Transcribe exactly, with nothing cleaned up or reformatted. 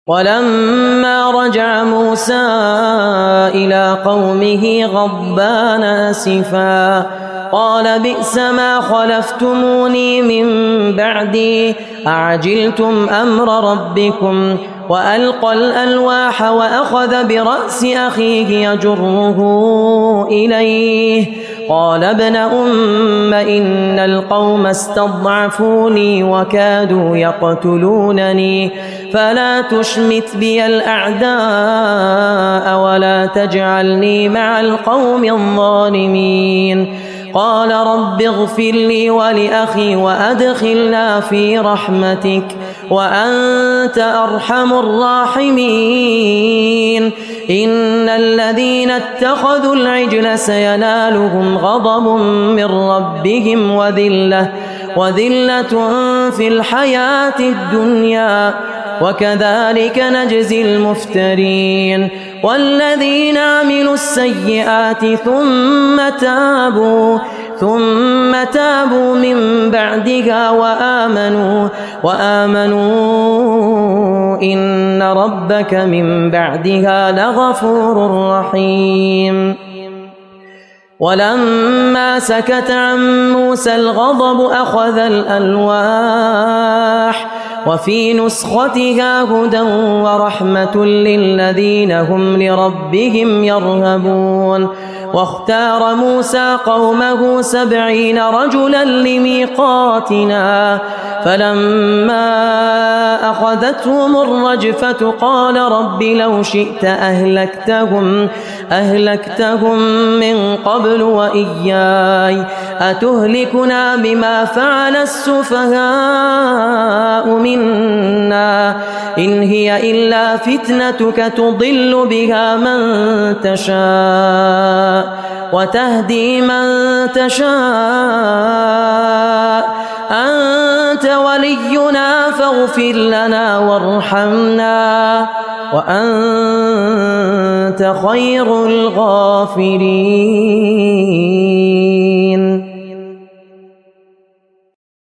ولما رجع موسى إلى قومه غضبان آسفا قال بئس ما خلفتموني من بعدي أعجلتم أمر ربكم وألقى الألواح وأخذ برأس أخيه يجره إليه قال ابن أم إن القوم استضعفوني وكادوا يقتلونني فلا تشمت بي الأعداء ولا تجعلني مع القوم الظالمين قال رب اغفر لي ولأخي وأدخلنا في رحمتك وأنت أرحم الراحمين إن الذين اتخذوا العجل سينالهم غضب من ربهم وذلة وذلة في الحياة الدنيا وكذلك نجزي المفترين والذين عملوا السيئات ثم تابوا ثم تابوا من بعدها وآمنوا وآمنوا إن ربك من بعدها لغفور رحيم ولما سكت عن موسى الغضب أخذ الألواح وفي نسختها هدى ورحمة للذين هم لربهم يرهبون واختار موسى قومه سبعين رجلا لميقاتنا فلما أخذتهم الرجفة قال رب لو شئت أهلكتهم أهلكتهم من قبل وإياي أتهلكنا بما فعل السفهاء منا إن هي إلا فتنتك تضل بها من تشاء وتهدي من تشاء أنت ولينا فاغفر لنا وارحمنا وأنت خير الغافرين.